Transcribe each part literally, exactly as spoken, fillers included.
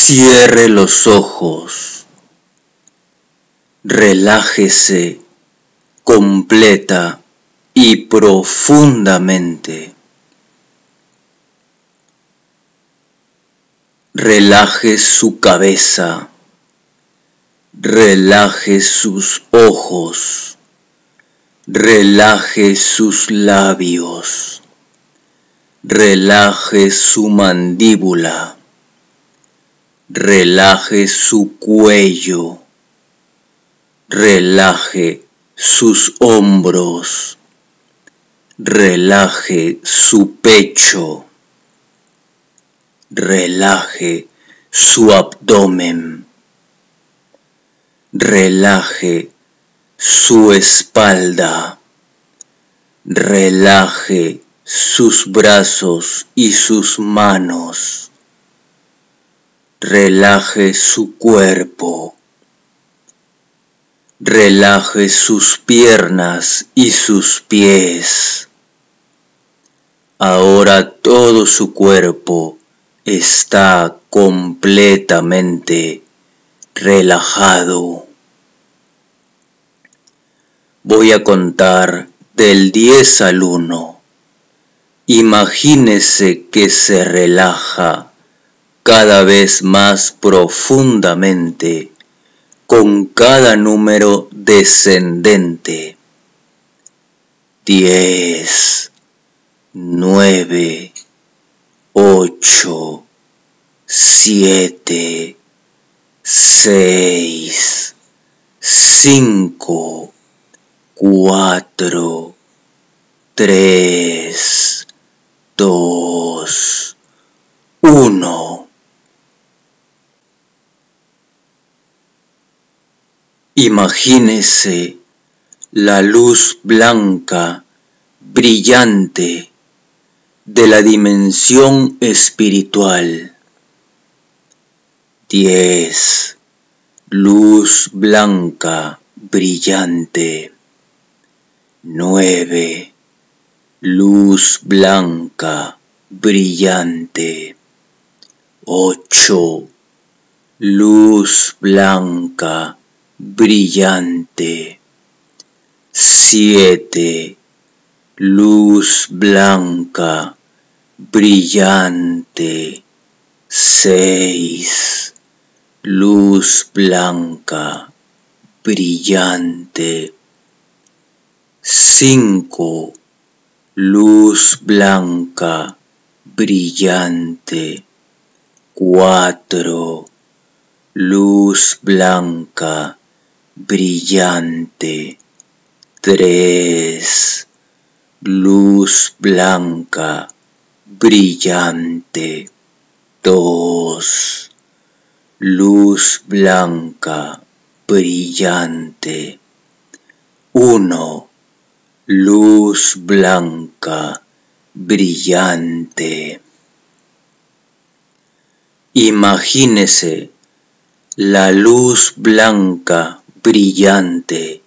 Cierre los ojos, relájese completa y profundamente. Relaje su cabeza, relaje sus ojos, relaje sus labios, relaje su mandíbula. Relaje su cuello, relaje sus hombros, relaje su pecho, relaje su abdomen, relaje su espalda, relaje sus brazos y sus manos. Relaje su cuerpo, relaje sus piernas y sus pies. Ahora todo su cuerpo está completamente relajado. Voy a contar del diez al uno. Imagínese que se relaja cada vez más profundamente con cada número descendente. Diez, nueve, ocho, siete, seis, cinco, cuatro, tres, dos, uno. Imagínese la luz blanca, brillante, de la dimensión espiritual. Diez. Luz blanca, brillante. Nueve. Luz blanca, brillante. Ocho. Luz blanca, brillante. Siete. Luz blanca, brillante. Seis. Luz blanca, brillante. Cinco. Luz blanca, brillante. Cuatro. Luz blanca, brillante. Tres. Luz blanca, brillante. Dos. Luz blanca, brillante. Uno. Luz blanca, brillante. Imagínese la luz blanca, brillante,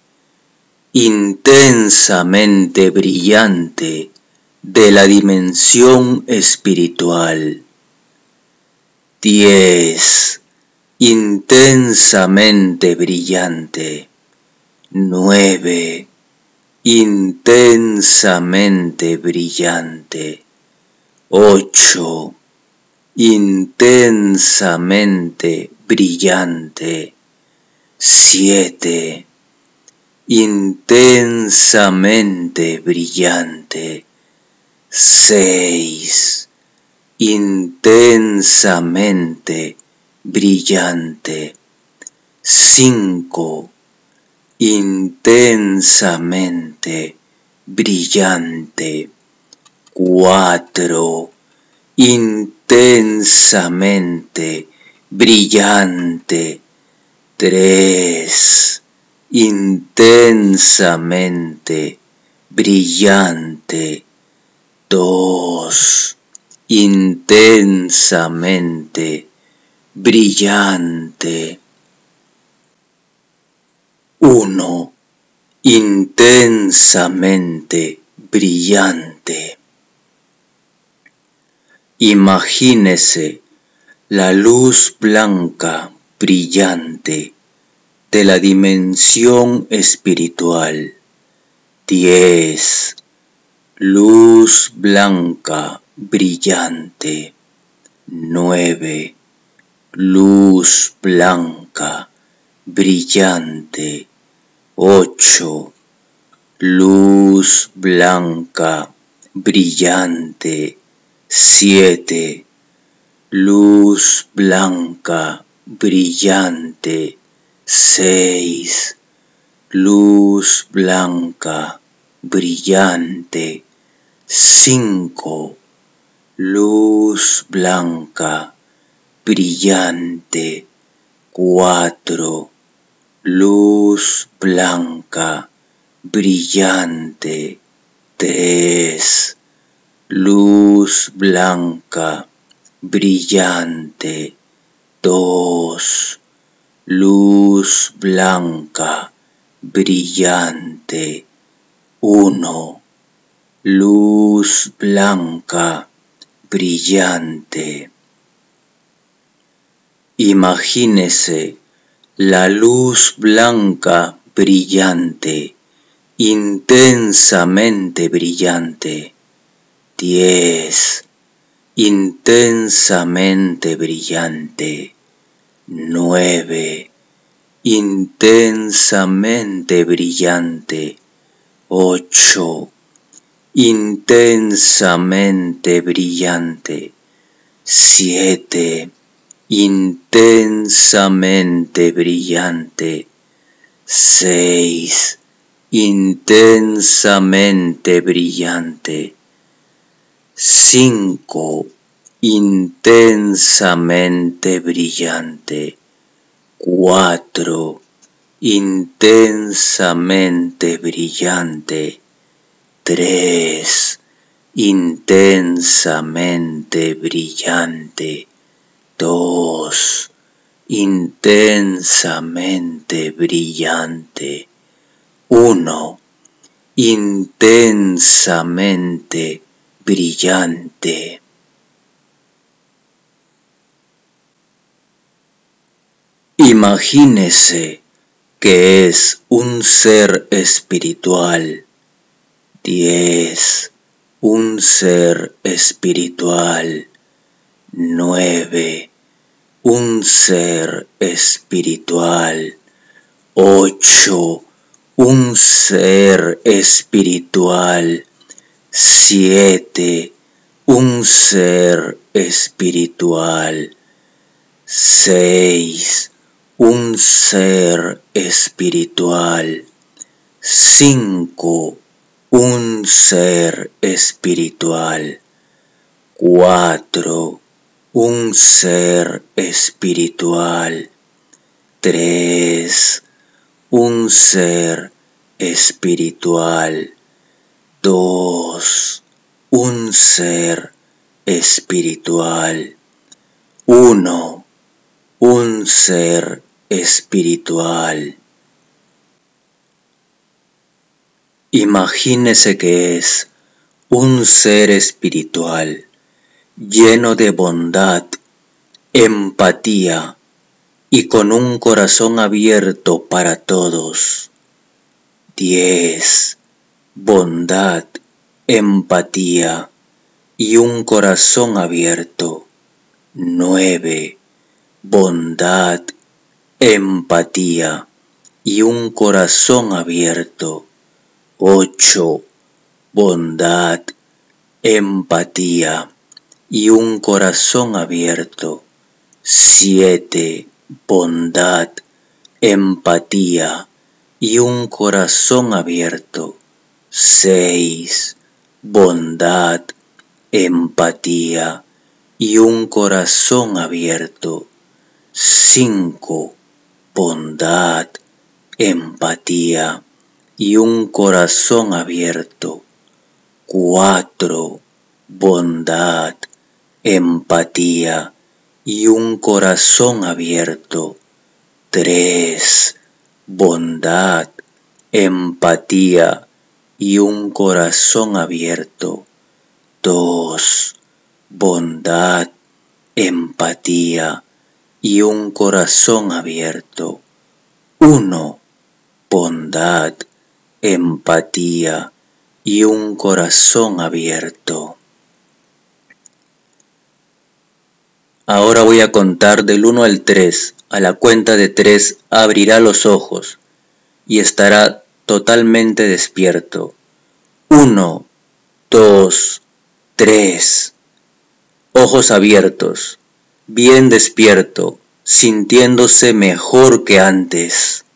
intensamente brillante de la dimensión espiritual. Diez. Intensamente brillante. Nueve. Intensamente brillante. Ocho. Intensamente brillante. Siete. Intensamente brillante. Seis. Intensamente brillante. Cinco. Intensamente brillante. Cuatro. Intensamente brillante. Tres. Intensamente brillante. Dos. Intensamente brillante. Uno. Intensamente brillante. Imagínese la luz blanca, brillante, de la dimensión espiritual. Diez, luz blanca, brillante. Nueve, luz blanca, brillante. Ocho, luz blanca, brillante. Siete, luz blanca, brillante. Seis, luz blanca, brillante. Cinco, luz blanca, brillante. Cuatro, luz blanca, brillante. Tres, luz blanca, brillante. Dos, luz blanca, brillante. Uno, luz blanca, brillante. Imagínese la luz blanca, brillante, intensamente brillante. Diez, intensamente brillante. Nueve, intensamente brillante. Ocho, intensamente brillante. Siete, intensamente brillante. Seis, intensamente brillante. Cinco, intensamente brillante. Cuatro, intensamente brillante. Tres, intensamente brillante. Dos, intensamente brillante. Uno, intensamente brillante. Imagínese que es un ser espiritual. Diez, un ser espiritual. Nueve, un ser espiritual. Ocho, un ser espiritual. Siete, un ser espiritual. Seis, un ser espiritual. Cinco, un ser espiritual. Cuatro, un ser espiritual. Tres, un ser espiritual. Dos, un ser espiritual. Uno, un ser espiritual. Imagínese que es un ser espiritual lleno de bondad, empatía y con un corazón abierto para todos. Diez, bondad, empatía y un corazón abierto. Nueve, bondad, empatía y un corazón abierto. Ocho, bondad, empatía y un corazón abierto. Siete, bondad, empatía y un corazón abierto. Seis, bondad, empatía y un corazón abierto. Cinco, bondad, empatía y un corazón abierto. Cuatro, bondad, empatía y un corazón abierto. Tres, bondad, empatía y un corazón abierto. Dos, bondad, empatía y un corazón abierto. Uno, bondad, empatía y un corazón abierto. Ahora voy a contar del uno al tres. A la cuenta de tres abrirá los ojos y estará totalmente despierto. Uno, dos, tres. Ojos abiertos, bien despierto, sintiéndose mejor que antes.